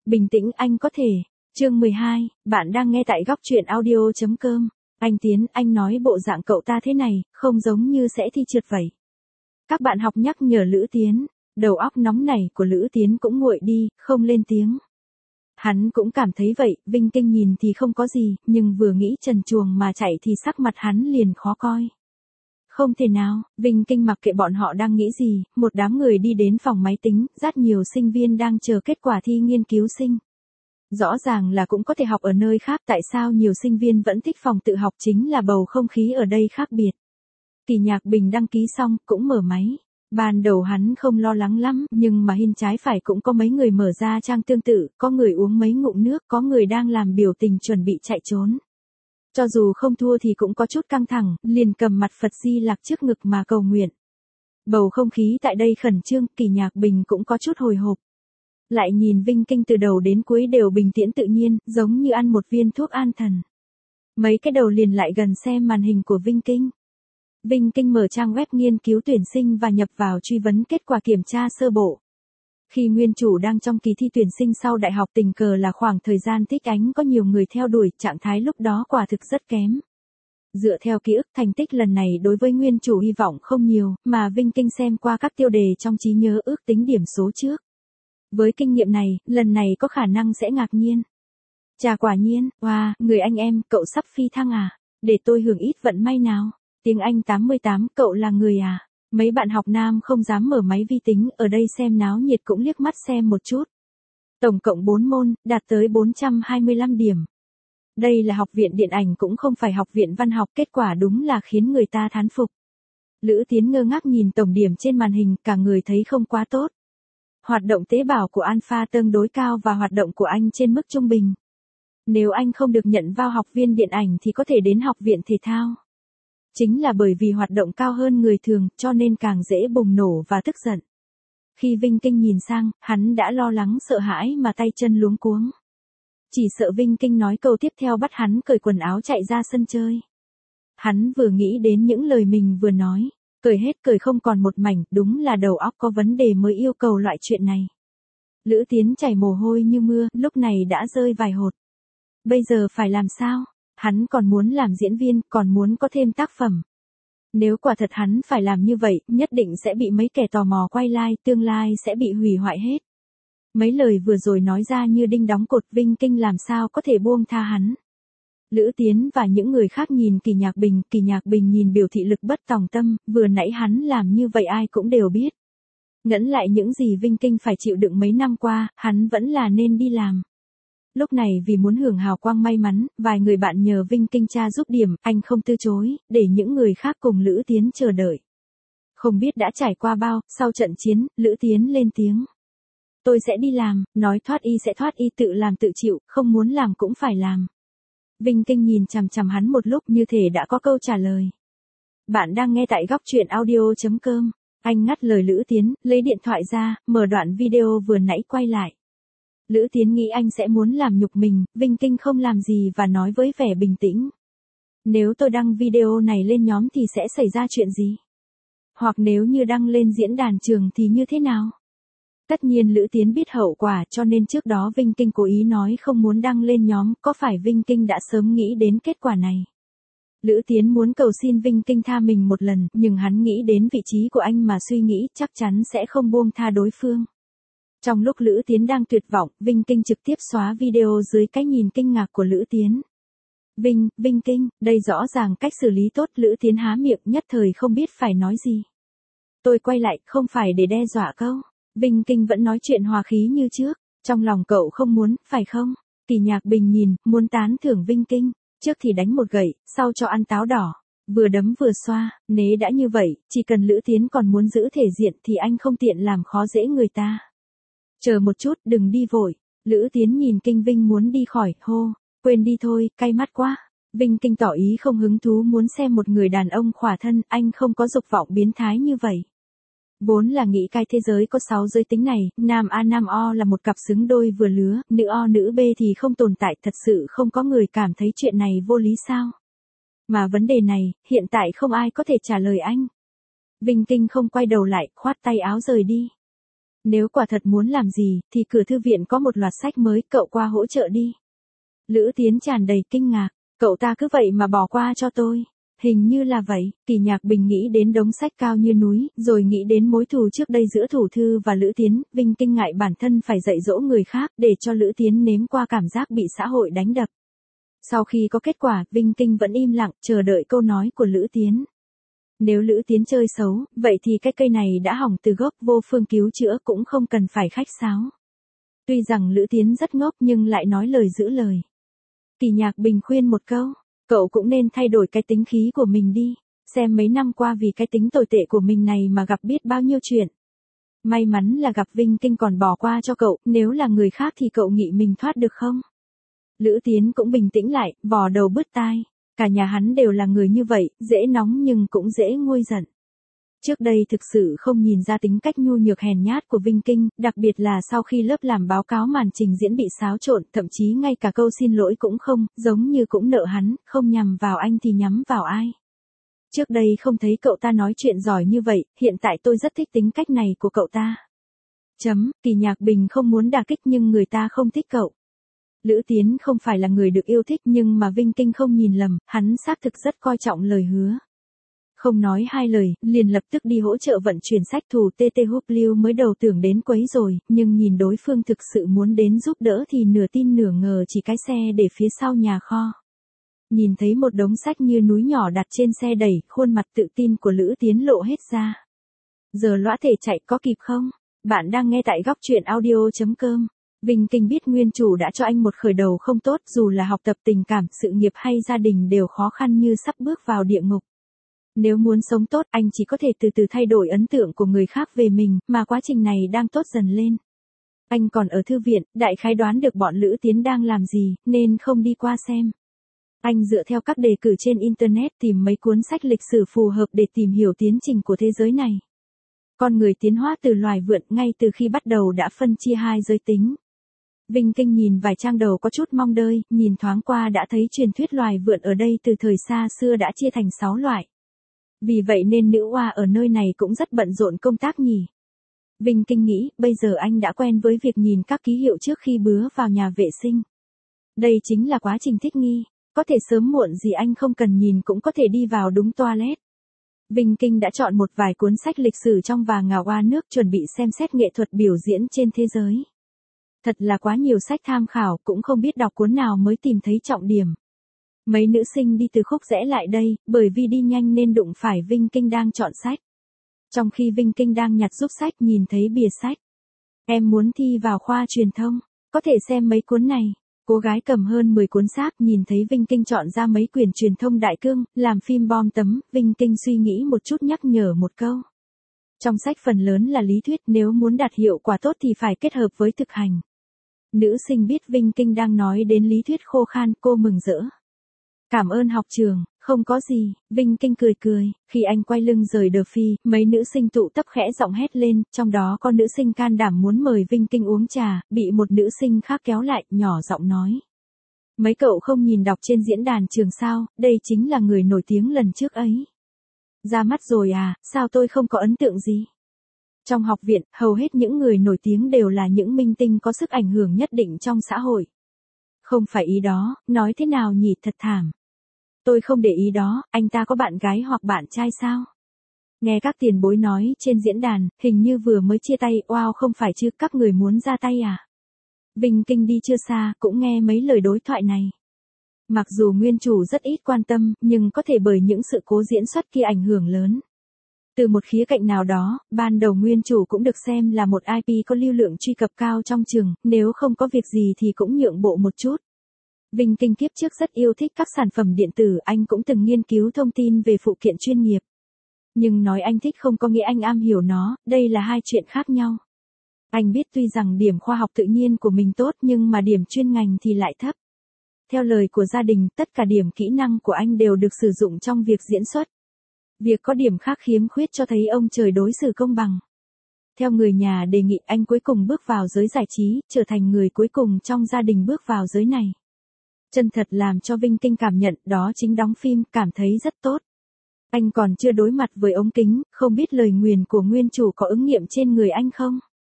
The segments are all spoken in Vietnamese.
Bình tĩnh anh có thể. Chương 12, bạn đang nghe tại góc truyện audio.com. Anh Tiến, anh nói bộ dạng cậu ta thế này, không giống như sẽ thi trượt vậy. Các bạn học nhắc nhở Lữ Tiến, đầu óc nóng nảy của Lữ Tiến cũng nguội đi, không lên tiếng. Hắn cũng cảm thấy vậy, Vinh Kinh nhìn thì không có gì, nhưng vừa nghĩ trần truồng mà chạy thì sắc mặt hắn liền khó coi. Không thể nào, Vinh Kinh mặc kệ bọn họ đang nghĩ gì, một đám người đi đến phòng máy tính, rất nhiều sinh viên đang chờ kết quả thi nghiên cứu sinh. Rõ ràng là cũng có thể học ở nơi khác, tại sao nhiều sinh viên vẫn thích phòng tự học, chính là bầu không khí ở đây khác biệt. Kỳ Nhạc Bình đăng ký xong, cũng mở máy. Ban đầu hắn không lo lắng lắm, nhưng mà hin trái phải cũng có mấy người mở ra trang tương tự, có người uống mấy ngụm nước, có người đang làm biểu tình chuẩn bị chạy trốn. Cho dù không thua thì cũng có chút căng thẳng, liền cầm mặt Phật Di Lặc trước ngực mà cầu nguyện. Bầu không khí tại đây khẩn trương, Kỳ Nhạc Bình cũng có chút hồi hộp. Lại nhìn Vinh Kinh từ đầu đến cuối đều bình tĩnh tự nhiên, giống như ăn một viên thuốc an thần. Mấy cái đầu liền lại gần xem màn hình của Vinh Kinh. Vinh Kinh mở trang web nghiên cứu tuyển sinh và nhập vào truy vấn kết quả kiểm tra sơ bộ. Khi nguyên chủ đang trong kỳ thi tuyển sinh sau đại học, tình cờ là khoảng thời gian thích ánh có nhiều người theo đuổi, trạng thái lúc đó quả thực rất kém. Dựa theo ký ức, thành tích lần này đối với nguyên chủ hy vọng không nhiều, mà Vinh Kinh xem qua các tiêu đề trong trí nhớ ước tính điểm số trước. Với kinh nghiệm này, lần này có khả năng sẽ ngạc nhiên. Chà, quả nhiên, wow, người anh em, cậu sắp phi thăng à? Để tôi hưởng ít vận may nào. Tiếng Anh 88, cậu là người à? Mấy bạn học nam không dám mở máy vi tính, ở đây xem náo nhiệt cũng liếc mắt xem một chút. Tổng cộng 4 môn, đạt tới 425 điểm. Đây là học viện điện ảnh cũng không phải học viện văn học, kết quả đúng là khiến người ta thán phục. Lữ Tiến ngơ ngác nhìn tổng điểm trên màn hình, cả người thấy không quá tốt. Hoạt động tế bào của Alpha tương đối cao và hoạt động của anh trên mức trung bình. Nếu anh không được nhận vào học viên điện ảnh thì có thể đến học viện thể thao. Chính là bởi vì hoạt động cao hơn người thường, cho nên càng dễ bùng nổ và tức giận. Khi Vinh Kinh nhìn sang, hắn đã lo lắng sợ hãi mà tay chân luống cuống. Chỉ sợ Vinh Kinh nói câu tiếp theo bắt hắn cởi quần áo chạy ra sân chơi. Hắn vừa nghĩ đến những lời mình vừa nói, cởi hết cởi không còn một mảnh, đúng là đầu óc có vấn đề mới yêu cầu loại chuyện này. Lữ Tiến chảy mồ hôi như mưa, lúc này đã rơi vài hột. Bây giờ phải làm sao? Hắn còn muốn làm diễn viên, còn muốn có thêm tác phẩm. Nếu quả thật hắn phải làm như vậy, nhất định sẽ bị mấy kẻ tò mò quay like, tương lai sẽ bị hủy hoại hết. Mấy lời vừa rồi nói ra như đinh đóng cột, Vinh Kinh làm sao có thể buông tha hắn. Lữ Tiến và những người khác nhìn Kỳ Nhạc Bình nhìn biểu thị lực bất tòng tâm, vừa nãy hắn làm như vậy ai cũng đều biết. Ngẫm lại những gì Vinh Kinh phải chịu đựng mấy năm qua, hắn vẫn là nên đi làm. Lúc này vì muốn hưởng hào quang may mắn, vài người bạn nhờ Vinh Kinh tra giúp điểm, anh không từ chối, để những người khác cùng Lữ Tiến chờ đợi. Không biết đã trải qua bao, sau trận chiến, Lữ Tiến lên tiếng. Tôi sẽ đi làm, nói thoát y sẽ thoát y, tự làm tự chịu, không muốn làm cũng phải làm. Vinh Kinh nhìn chằm chằm hắn một lúc như thể đã có câu trả lời. Bạn đang nghe tại góc truyện audio.com. Anh ngắt lời Lữ Tiến, lấy điện thoại ra, mở đoạn video vừa nãy quay lại. Lữ Tiến nghĩ anh sẽ muốn làm nhục mình, Vinh Kinh không làm gì và nói với vẻ bình tĩnh. Nếu tôi đăng video này lên nhóm thì sẽ xảy ra chuyện gì? Hoặc nếu như đăng lên diễn đàn trường thì như thế nào? Tất nhiên Lữ Tiến biết hậu quả, cho nên trước đó Vinh Kinh cố ý nói không muốn đăng lên nhóm, có phải Vinh Kinh đã sớm nghĩ đến kết quả này? Lữ Tiến muốn cầu xin Vinh Kinh tha mình một lần, nhưng hắn nghĩ đến vị trí của anh mà suy nghĩ, chắc chắn sẽ không buông tha đối phương. Trong lúc Lữ Tiến đang tuyệt vọng, Vinh Kinh trực tiếp xóa video dưới cái nhìn kinh ngạc của Lữ Tiến. Vinh Kinh, đây rõ ràng cách xử lý tốt, Lữ Tiến há miệng nhất thời không biết phải nói gì. Tôi quay lại, không phải để đe dọa câu. Vinh Kinh vẫn nói chuyện hòa khí như trước, trong lòng cậu không muốn, phải không? Kỳ Nhạc Bình nhìn, muốn tán thưởng Vinh Kinh, trước thì đánh một gậy, sau cho ăn táo đỏ, vừa đấm vừa xoa, nếu đã như vậy, chỉ cần Lữ Tiến còn muốn giữ thể diện thì anh không tiện làm khó dễ người ta. Chờ một chút, đừng đi vội. Lữ Tiến nhìn Kinh Vinh muốn đi khỏi, hô, quên đi thôi, cay mắt quá. Vinh Kinh tỏ ý không hứng thú muốn xem một người đàn ông khỏa thân, anh không có dục vọng biến thái như vậy. Vốn là nghĩ cái thế giới có 6 giới tính này, nam A nam O là một cặp xứng đôi vừa lứa, nữ O nữ B thì không tồn tại, thật sự không có người cảm thấy chuyện này vô lý sao? Mà vấn đề này, hiện tại không ai có thể trả lời anh. Vinh Kinh không quay đầu lại, khoát tay áo rời đi. Nếu quả thật muốn làm gì, thì cửa thư viện có một loạt sách mới, cậu qua hỗ trợ đi. Lữ Tiến tràn đầy kinh ngạc, cậu ta cứ vậy mà bỏ qua cho tôi. Hình như là vậy, Kỳ Nhạc Bình nghĩ đến đống sách cao như núi, rồi nghĩ đến mối thù trước đây giữa Thủ Thư và Lữ Tiến, Vinh Kinh ngại bản thân phải dạy dỗ người khác, để cho Lữ Tiến nếm qua cảm giác bị xã hội đánh đập. Sau khi có kết quả, Vinh Kinh vẫn im lặng, chờ đợi câu nói của Lữ Tiến. Nếu Lữ Tiến chơi xấu, vậy thì cái cây này đã hỏng từ gốc, vô phương cứu chữa, cũng không cần phải khách sáo. Tuy rằng Lữ Tiến rất ngốc nhưng lại nói lời giữ lời. Kỳ Nhạc Bình khuyên một câu, cậu cũng nên thay đổi cái tính khí của mình đi, xem mấy năm qua vì cái tính tồi tệ của mình này mà gặp biết bao nhiêu chuyện. May mắn là gặp Vinh Kinh còn bỏ qua cho cậu, nếu là người khác thì cậu nghĩ mình thoát được không? Lữ Tiến cũng bình tĩnh lại, vò đầu bứt tai. Cả nhà hắn đều là người như vậy, dễ nóng nhưng cũng dễ nguôi giận. Trước đây thực sự không nhìn ra tính cách nhu nhược hèn nhát của Vinh Kinh, đặc biệt là sau khi lớp làm báo cáo màn trình diễn bị xáo trộn, thậm chí ngay cả câu xin lỗi cũng không, giống như cũng nợ hắn, không nhằm vào anh thì nhắm vào ai. Trước đây không thấy cậu ta nói chuyện giỏi như vậy, hiện tại tôi rất thích tính cách này của cậu ta. Kỳ Nhạc Bình không muốn đả kích nhưng người ta không thích cậu. Lữ Tiến không phải là người được yêu thích nhưng mà Vinh Kinh không nhìn lầm, hắn xác thực rất coi trọng lời hứa. Không nói hai lời, liền lập tức đi hỗ trợ vận chuyển sách. Thủ TT Húp Lưu mới đầu tưởng đến quấy rồi, nhưng nhìn đối phương thực sự muốn đến giúp đỡ thì nửa tin nửa ngờ chỉ cái xe để phía sau nhà kho. Nhìn thấy một đống sách như núi nhỏ đặt trên xe đẩy, khuôn mặt tự tin của Lữ Tiến lộ hết ra. Giờ lõa thể chạy có kịp không? Bạn đang nghe tại góc truyện audio.com. Vinh Kinh biết nguyên chủ đã cho anh một khởi đầu không tốt, dù là học tập, tình cảm, sự nghiệp hay gia đình đều khó khăn như sắp bước vào địa ngục. Nếu muốn sống tốt, anh chỉ có thể từ từ thay đổi ấn tượng của người khác về mình, mà quá trình này đang tốt dần lên. Anh còn ở thư viện, đại khái đoán được bọn Lữ Tiến đang làm gì, nên không đi qua xem. Anh dựa theo các đề cử trên Internet tìm mấy cuốn sách lịch sử phù hợp để tìm hiểu tiến trình của thế giới này. Con người tiến hóa từ loài vượn ngay từ khi bắt đầu đã phân chia hai giới tính. Vinh Kinh nhìn vài trang đầu có chút mong đợi, nhìn thoáng qua đã thấy truyền thuyết loài vượn ở đây từ thời xa xưa đã chia thành 6 loại. Vì vậy nên nữ oa ở nơi này cũng rất bận rộn công tác nhỉ. Vinh Kinh nghĩ, bây giờ anh đã quen với việc nhìn các ký hiệu trước khi bước vào nhà vệ sinh. Đây chính là quá trình thích nghi, có thể sớm muộn gì anh không cần nhìn cũng có thể đi vào đúng toilet. Vinh Kinh đã chọn một vài cuốn sách lịch sử trong và ngà oa nước chuẩn bị xem xét nghệ thuật biểu diễn trên thế giới. Thật là quá nhiều sách tham khảo, cũng không biết đọc cuốn nào mới tìm thấy trọng điểm. Mấy nữ sinh đi từ khúc rẽ lại đây, bởi vì đi nhanh nên đụng phải Vinh Kinh đang chọn sách. Trong khi Vinh Kinh đang nhặt giúp sách nhìn thấy bìa sách. Em muốn thi vào khoa truyền thông, có thể xem mấy cuốn này. Cô gái cầm hơn 10 cuốn sách nhìn thấy Vinh Kinh chọn ra mấy quyển truyền thông đại cương, làm phim bom tấm, Vinh Kinh suy nghĩ một chút nhắc nhở một câu. Trong sách phần lớn là lý thuyết, nếu muốn đạt hiệu quả tốt thì phải kết hợp với thực hành. Nữ sinh biết Vinh Kinh đang nói đến lý thuyết khô khan, cô mừng rỡ. Cảm ơn học trường, không có gì, Vinh Kinh cười cười, khi anh quay lưng rời Đờ Phi, mấy nữ sinh tụ tập khẽ giọng hét lên, trong đó có nữ sinh can đảm muốn mời Vinh Kinh uống trà, bị một nữ sinh khác kéo lại, nhỏ giọng nói. Mấy cậu không nhìn đọc trên diễn đàn trường sao, đây chính là người nổi tiếng lần trước ấy. Ra mắt rồi à, sao tôi không có ấn tượng gì? Trong học viện, hầu hết những người nổi tiếng đều là những minh tinh có sức ảnh hưởng nhất định trong xã hội. Không phải ý đó, nói thế nào nhỉ, thật thảm. Tôi không để ý đó, anh ta có bạn gái hoặc bạn trai sao? Nghe các tiền bối nói trên diễn đàn, hình như vừa mới chia tay, wow không phải chứ, các người muốn ra tay à? Vinh Kinh đi chưa xa, cũng nghe mấy lời đối thoại này. Mặc dù nguyên chủ rất ít quan tâm, nhưng có thể bởi những sự cố diễn xuất kia ảnh hưởng lớn. Từ một khía cạnh nào đó, ban đầu nguyên chủ cũng được xem là một IP có lưu lượng truy cập cao trong trường, nếu không có việc gì thì cũng nhượng bộ một chút. Vinh Kinh kiếp trước rất yêu thích các sản phẩm điện tử, anh cũng từng nghiên cứu thông tin về phụ kiện chuyên nghiệp. Nhưng nói anh thích không có nghĩa anh am hiểu nó, đây là hai chuyện khác nhau. Anh biết tuy rằng điểm khoa học tự nhiên của mình tốt nhưng mà điểm chuyên ngành thì lại thấp. Theo lời của gia đình, tất cả điểm kỹ năng của anh đều được sử dụng trong việc diễn xuất. Việc có điểm khác khiếm khuyết cho thấy ông trời đối xử công bằng. Theo người nhà đề nghị, anh cuối cùng bước vào giới giải trí, trở thành người cuối cùng trong gia đình bước vào giới này. Chân thật làm cho Vinh Kinh cảm nhận đó chính đóng phim, cảm thấy rất tốt. Anh còn chưa đối mặt với ống kính, không biết lời nguyền của nguyên chủ có ứng nghiệm trên người anh không?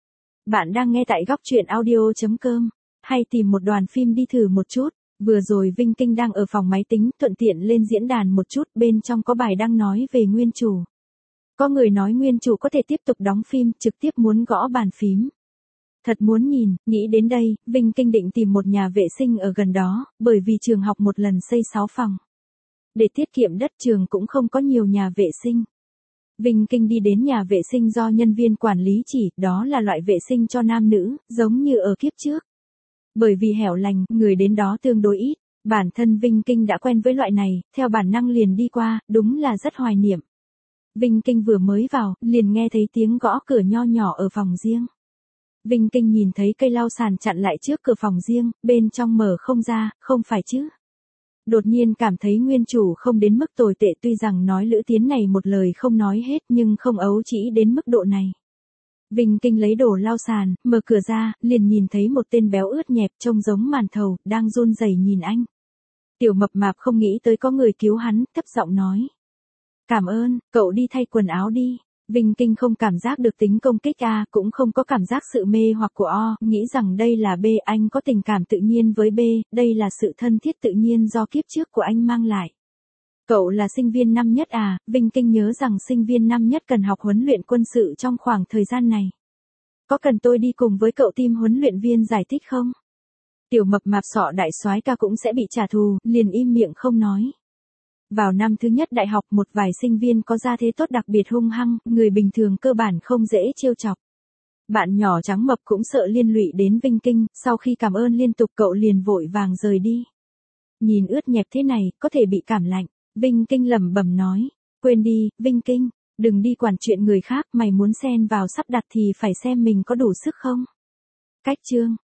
Bạn đang nghe tại góc truyện audio.com. Hay tìm một đoàn phim đi thử một chút. Vừa rồi Vinh Kinh đang ở phòng máy tính, thuận tiện lên diễn đàn một chút, bên trong có bài đang nói về nguyên chủ. Có người nói nguyên chủ có thể tiếp tục đóng phim, trực tiếp muốn gõ bàn phím. Thật muốn nhìn, nghĩ đến đây, Vinh Kinh định tìm một nhà vệ sinh ở gần đó, bởi vì trường học một lần xây 6 phòng. Để tiết kiệm đất trường cũng không có nhiều nhà vệ sinh. Vinh Kinh đi đến nhà vệ sinh do nhân viên quản lý chỉ, đó là loại vệ sinh cho nam nữ, giống như ở kiếp trước. Bởi vì hẻo lánh, người đến đó tương đối ít, bản thân Vinh Kinh đã quen với loại này, theo bản năng liền đi qua, đúng là rất hoài niệm. Vinh Kinh vừa mới vào, liền nghe thấy tiếng gõ cửa nho nhỏ ở phòng riêng. Vinh Kinh nhìn thấy cây lau sàn chặn lại trước cửa phòng riêng, bên trong mở không ra, không phải chứ. Đột nhiên cảm thấy nguyên chủ không đến mức tồi tệ, tuy rằng nói Lữ Tiến này một lời không nói hết nhưng không ấu trĩ đến mức độ này. Vinh Kinh lấy đồ lau sàn, mở cửa ra, liền nhìn thấy một tên béo ướt nhẹp trông giống màn thầu, đang run rẩy nhìn anh. Tiểu mập mạp không nghĩ tới có người cứu hắn, thấp giọng nói. Cảm ơn, cậu đi thay quần áo đi. Vinh Kinh không cảm giác được tính công kích A, cũng không có cảm giác sự mê hoặc của O, nghĩ rằng đây là B, anh có tình cảm tự nhiên với B, đây là sự thân thiết tự nhiên do kiếp trước của anh mang lại. Cậu là sinh viên năm nhất à? Vinh Kinh nhớ rằng sinh viên năm nhất cần học huấn luyện quân sự trong khoảng thời gian này. Có cần tôi đi cùng với cậu team huấn luyện viên giải thích không? Tiểu mập mạp sọ đại soái ca cũng sẽ bị trả thù, liền im miệng không nói. Vào năm thứ nhất đại học, một vài sinh viên có gia thế tốt đặc biệt hung hăng, người bình thường cơ bản không dễ trêu chọc. Bạn nhỏ trắng mập cũng sợ liên lụy đến Vinh Kinh, sau khi cảm ơn liên tục cậu liền vội vàng rời đi. Nhìn ướt nhẹp thế này, có thể bị cảm lạnh. Vinh Kinh lẩm bẩm nói, quên đi, Vinh Kinh, đừng đi quản chuyện người khác, mày muốn xen vào sắp đặt thì phải xem mình có đủ sức không. Cách chương